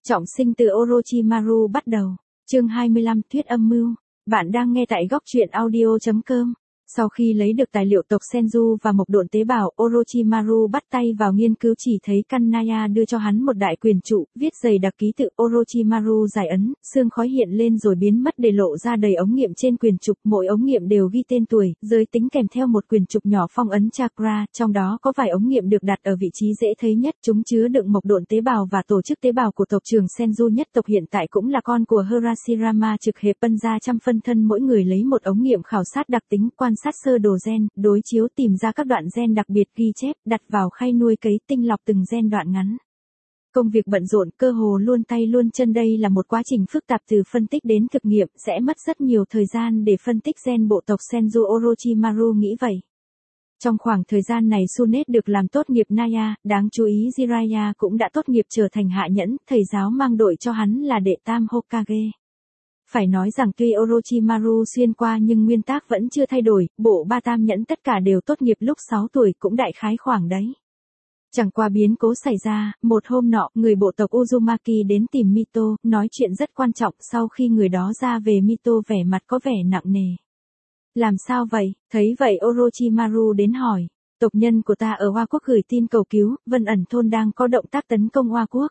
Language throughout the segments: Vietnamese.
Trọng sinh từ Orochimaru bắt đầu. Chương 25 Thuyết âm mưu. Bạn đang nghe tại góc truyện audio.com. Sau khi lấy được tài liệu tộc Senju và mộc độn tế bào, Orochimaru bắt tay vào nghiên cứu chỉ thấy Kanaya đưa cho hắn một đại quyền trụ, viết dày đặc ký tự Orochimaru giải ấn, sương khói hiện lên rồi biến mất để lộ ra đầy ống nghiệm trên quyền trục, mỗi ống nghiệm đều ghi tên tuổi, giới tính kèm theo một quyền trục nhỏ phong ấn chakra, trong đó có vài ống nghiệm được đặt ở vị trí dễ thấy nhất, chúng chứa đựng mộc độn tế bào và tổ chức tế bào của tộc trưởng Senju nhất tộc hiện tại cũng là con của Harashirama trực hệ Pân gia trăm phân thân, mỗi người lấy một ống nghiệm khảo sát đặc tính, quan sát sơ đồ gen, đối chiếu tìm ra các đoạn gen đặc biệt ghi chép, đặt vào khay nuôi cấy tinh lọc từng gen đoạn ngắn. Công việc bận rộn, cơ hồ luôn tay luôn chân, đây là một quá trình phức tạp từ phân tích đến thực nghiệm, sẽ mất rất nhiều thời gian để phân tích gen bộ tộc Senju. Orochimaru nghĩ vậy. Trong khoảng thời gian này Sunet được làm tốt nghiệp Naya, đáng chú ý Jiraiya cũng đã tốt nghiệp trở thành hạ nhẫn, thầy giáo mang đội cho hắn là đệ tam Hokage. Phải nói rằng tuy Orochimaru xuyên qua nhưng nguyên tắc vẫn chưa thay đổi, bộ ba tam nhẫn tất cả đều tốt nghiệp lúc 6 tuổi, cũng đại khái khoảng đấy. Chẳng qua biến cố xảy ra, một hôm nọ, người bộ tộc Uzumaki đến tìm Mito, nói chuyện rất quan trọng, sau khi người đó ra về Mito vẻ mặt có vẻ nặng nề. Làm sao vậy? Thấy vậy Orochimaru đến hỏi, tộc nhân của ta ở Hoa Quốc gửi tin cầu cứu, Vân ẩn thôn đang có động tác tấn công Hoa Quốc.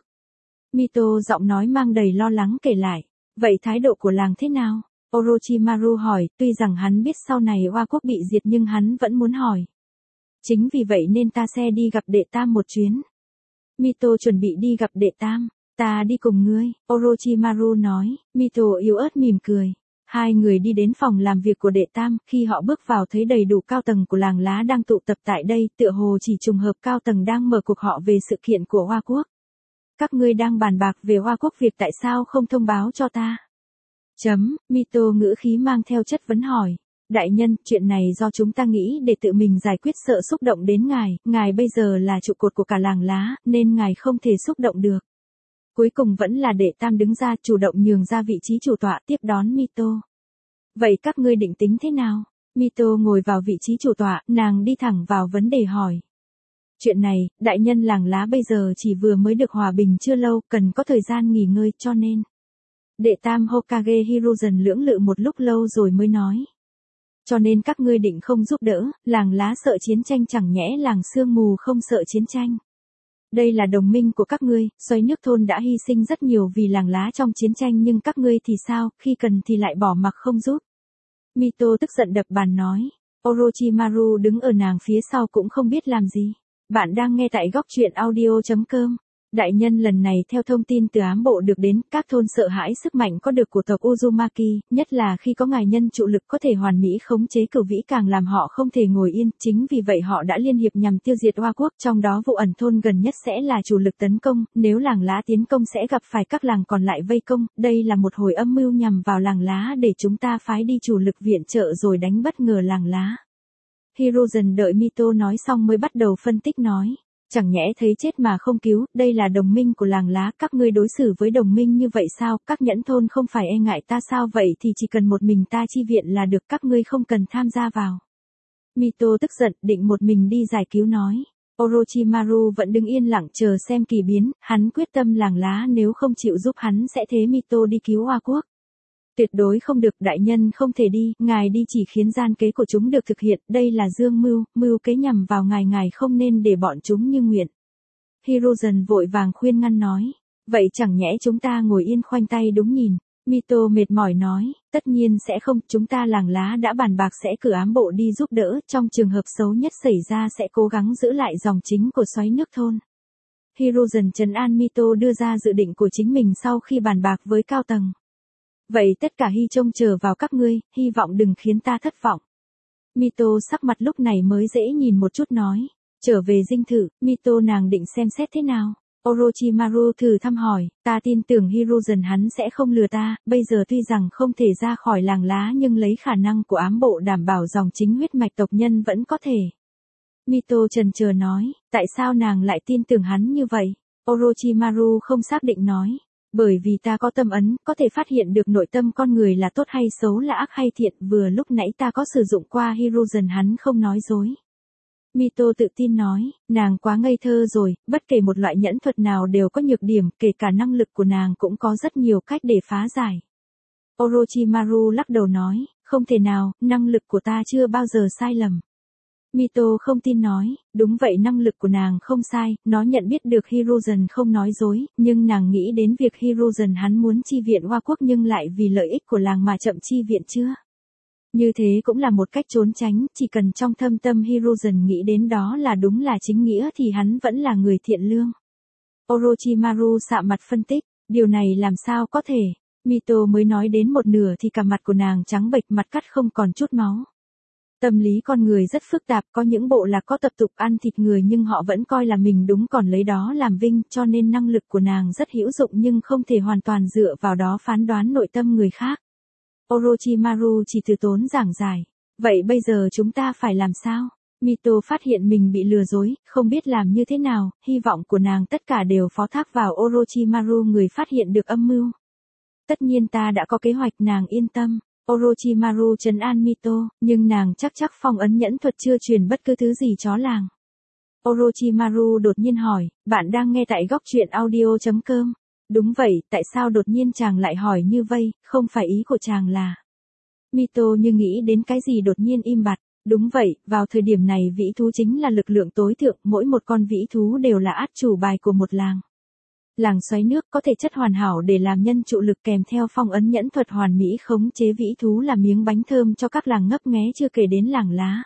Mito giọng nói mang đầy lo lắng kể lại. Vậy thái độ của làng thế nào? Orochimaru hỏi, tuy rằng hắn biết sau này Hoa Quốc bị diệt nhưng hắn vẫn muốn hỏi. Chính vì vậy nên ta sẽ đi gặp đệ tam một chuyến. Mito chuẩn bị đi gặp đệ tam, ta đi cùng ngươi, Orochimaru nói. Mito yếu ớt mỉm cười. Hai người đi đến phòng làm việc của đệ tam, khi họ bước vào thấy đầy đủ cao tầng của làng lá đang tụ tập tại đây, tựa hồ chỉ trùng hợp cao tầng đang mở cuộc họp về sự kiện của Hoa Quốc. Các ngươi đang bàn bạc về Hoa Quốc, việc tại sao không thông báo cho ta? Mito ngữ khí mang theo chất vấn hỏi. Đại nhân, chuyện này do chúng ta nghĩ để tự mình giải quyết, sợ xúc động đến ngài bây giờ là trụ cột của cả làng lá, nên ngài không thể xúc động được. Cuối cùng vẫn là đệ tam đứng ra chủ động nhường ra vị trí chủ tọa tiếp đón Mito. Vậy các ngươi định tính thế nào? Mito ngồi vào vị trí chủ tọa, nàng đi thẳng vào vấn đề hỏi. Chuyện này, đại nhân, làng lá bây giờ chỉ vừa mới được hòa bình chưa lâu, cần có thời gian nghỉ ngơi, cho nên. Đệ tam Hokage Hiruzen lưỡng lự một lúc lâu rồi mới nói. Cho nên các ngươi định không giúp đỡ, làng lá sợ chiến tranh, chẳng nhẽ làng sương mù không sợ chiến tranh. Đây là đồng minh của các ngươi, Xoáy Nước thôn đã hy sinh rất nhiều vì làng lá trong chiến tranh, nhưng các ngươi thì sao, khi cần thì lại bỏ mặc không giúp. Mito tức giận đập bàn nói. Orochimaru đứng ở nàng phía sau cũng không biết làm gì. Bạn đang nghe tại góc truyện audio.com. Đại nhân, lần này theo thông tin từ ám bộ được đến, các thôn sợ hãi sức mạnh có được của tộc Uzumaki, nhất là khi có ngài nhân trụ lực có thể hoàn mỹ khống chế cửu vĩ, càng làm họ không thể ngồi yên, chính vì vậy họ đã liên hiệp nhằm tiêu diệt Hoa Quốc, trong đó vụ ẩn thôn gần nhất sẽ là chủ lực tấn công, nếu làng lá tiến công sẽ gặp phải các làng còn lại vây công, đây là một hồi âm mưu nhằm vào làng lá để chúng ta phái đi chủ lực viện trợ rồi đánh bất ngờ làng lá. Hiruzen đợi Mito nói xong mới bắt đầu phân tích nói. Chẳng nhẽ thấy chết mà không cứu, đây là đồng minh của làng lá, các ngươi đối xử với đồng minh như vậy sao, các nhẫn thôn không phải e ngại ta sao, vậy thì chỉ cần một mình ta chi viện là được, các ngươi không cần tham gia vào. Mito tức giận, định một mình đi giải cứu nói. Orochimaru vẫn đứng yên lặng chờ xem kỳ biến, hắn quyết tâm làng lá nếu không chịu giúp hắn sẽ thế Mito đi cứu Hoa Quốc. Tuyệt đối không được, đại nhân không thể đi, ngài đi chỉ khiến gian kế của chúng được thực hiện, đây là dương mưu kế nhằm vào ngài không nên để bọn chúng như nguyện. Hiruzen vội vàng khuyên ngăn nói, vậy chẳng nhẽ chúng ta ngồi yên khoanh tay đúng nhìn. Mito mệt mỏi nói, tất nhiên sẽ không, chúng ta làng lá đã bàn bạc sẽ cử ám bộ đi giúp đỡ, trong trường hợp xấu nhất xảy ra sẽ cố gắng giữ lại dòng chính của Xoáy Nước thôn. Hiruzen trấn an Mito đưa ra dự định của chính mình sau khi bàn bạc với cao tầng. Vậy tất cả trông chờ vào các ngươi, hy vọng đừng khiến ta thất vọng. Mito sắc mặt lúc này mới dễ nhìn một chút nói. Trở về dinh thự, Mito nàng định xem xét thế nào? Orochimaru thử thăm hỏi, ta tin tưởng Hiruzen hắn sẽ không lừa ta, bây giờ tuy rằng không thể ra khỏi làng lá nhưng lấy khả năng của ám bộ đảm bảo dòng chính huyết mạch tộc nhân vẫn có thể. Mito chần chờ nói, tại sao nàng lại tin tưởng hắn như vậy? Orochimaru không xác định nói. Bởi vì ta có tâm ấn, có thể phát hiện được nội tâm con người là tốt hay xấu, là ác hay thiện, vừa lúc nãy ta có sử dụng qua Hiruzen, hắn không nói dối. Mito tự tin nói, nàng quá ngây thơ rồi, bất kể một loại nhẫn thuật nào đều có nhược điểm, kể cả năng lực của nàng cũng có rất nhiều cách để phá giải. Orochimaru lắc đầu nói, không thể nào, năng lực của ta chưa bao giờ sai lầm. Mito không tin nói, đúng vậy, năng lực của nàng không sai, nó nhận biết được Hiruzen không nói dối, nhưng nàng nghĩ đến việc Hiruzen hắn muốn chi viện Hoa Quốc nhưng lại vì lợi ích của làng mà chậm chi viện chưa? Như thế cũng là một cách trốn tránh, chỉ cần trong thâm tâm Hiruzen nghĩ đến đó là đúng là chính nghĩa thì hắn vẫn là người thiện lương. Orochimaru sạm mặt phân tích, điều này làm sao có thể? Mito mới nói đến một nửa thì cả mặt của nàng trắng bệch, mặt cắt không còn chút máu. Tâm lý con người rất phức tạp, có những bộ lạc có tập tục ăn thịt người nhưng họ vẫn coi là mình đúng còn lấy đó làm vinh, cho nên năng lực của nàng rất hữu dụng nhưng không thể hoàn toàn dựa vào đó phán đoán nội tâm người khác. Orochimaru chỉ từ tốn giảng giải. Vậy bây giờ chúng ta phải làm sao? Mito phát hiện mình bị lừa dối, không biết làm như thế nào, hy vọng của nàng tất cả đều phó thác vào Orochimaru người phát hiện được âm mưu. Tất nhiên ta đã có kế hoạch, nàng yên tâm. Orochimaru trấn an Mito, nhưng nàng chắc phong ấn nhẫn thuật chưa truyền bất cứ thứ gì chó làng. Orochimaru đột nhiên hỏi, bạn đang nghe tại góc truyện audio.com. Đúng vậy, tại sao đột nhiên chàng lại hỏi như vậy, không phải ý của chàng là... Mito như nghĩ đến cái gì đột nhiên im bặt. Đúng vậy, vào thời điểm này vĩ thú chính là lực lượng tối thượng, mỗi một con vĩ thú đều là át chủ bài của một làng. Làng xoáy nước có thể chất hoàn hảo để làm nhân trụ lực kèm theo phong ấn nhẫn thuật hoàn mỹ khống chế vĩ thú là miếng bánh thơm cho các làng ngấp nghé, chưa kể đến làng lá.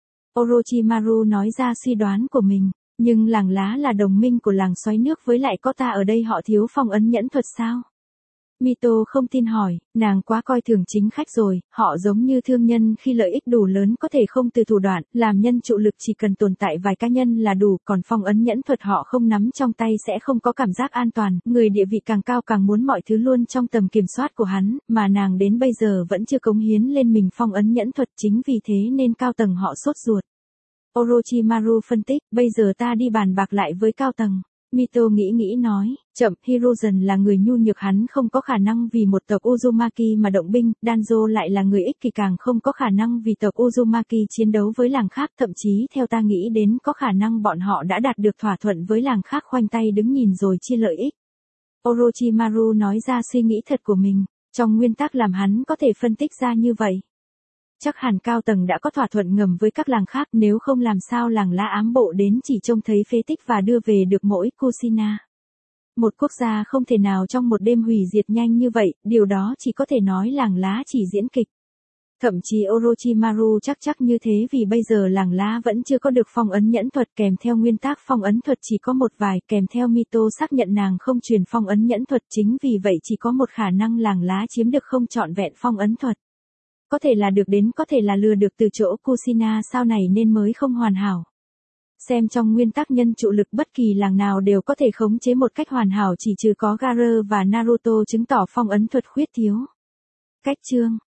Orochimaru nói ra suy đoán của mình, nhưng làng lá là đồng minh của làng xoáy nước, với lại có ta ở đây họ thiếu phong ấn nhẫn thuật sao? Mito không tin hỏi, nàng quá coi thường chính khách rồi, họ giống như thương nhân, khi lợi ích đủ lớn có thể không từ thủ đoạn, làm nhân trụ lực chỉ cần tồn tại vài cá nhân là đủ, còn phong ấn nhẫn thuật họ không nắm trong tay sẽ không có cảm giác an toàn, người địa vị càng cao càng muốn mọi thứ luôn trong tầm kiểm soát của hắn, mà nàng đến bây giờ vẫn chưa cống hiến lên mình phong ấn nhẫn thuật, chính vì thế nên cao tầng họ sốt ruột. Orochimaru phân tích, bây giờ ta đi bàn bạc lại với cao tầng. Mito nghĩ nói, chậm, Hiruzen là người nhu nhược, hắn không có khả năng vì một tộc Uzumaki mà động binh, Danzo lại là người ích kỷ, càng không có khả năng vì tộc Uzumaki chiến đấu với làng khác, thậm chí theo ta nghĩ đến có khả năng bọn họ đã đạt được thỏa thuận với làng khác, khoanh tay đứng nhìn rồi chia lợi ích. Orochimaru nói ra suy nghĩ thật của mình, trong nguyên tắc làm hắn có thể phân tích ra như vậy. Chắc hẳn cao tầng đã có thỏa thuận ngầm với các làng khác, nếu không làm sao làng lá ám bộ đến chỉ trông thấy phế tích và đưa về được mỗi Kushina. Một quốc gia không thể nào trong một đêm hủy diệt nhanh như vậy, điều đó chỉ có thể nói làng lá chỉ diễn kịch. Thậm chí Orochimaru chắc như thế vì bây giờ làng lá vẫn chưa có được phong ấn nhẫn thuật, kèm theo nguyên tắc phong ấn thuật chỉ có một vài, kèm theo Mito xác nhận nàng không truyền phong ấn nhẫn thuật, chính vì vậy chỉ có một khả năng làng lá chiếm được không trọn vẹn phong ấn thuật. Có thể là được đến, có thể là lừa được từ chỗ Kushina sau này nên mới không hoàn hảo. Xem trong nguyên tắc nhân trụ lực bất kỳ làng nào đều có thể khống chế một cách hoàn hảo, chỉ trừ có Gaara và Naruto, chứng tỏ phong ấn thuật khuyết thiếu. Cách chương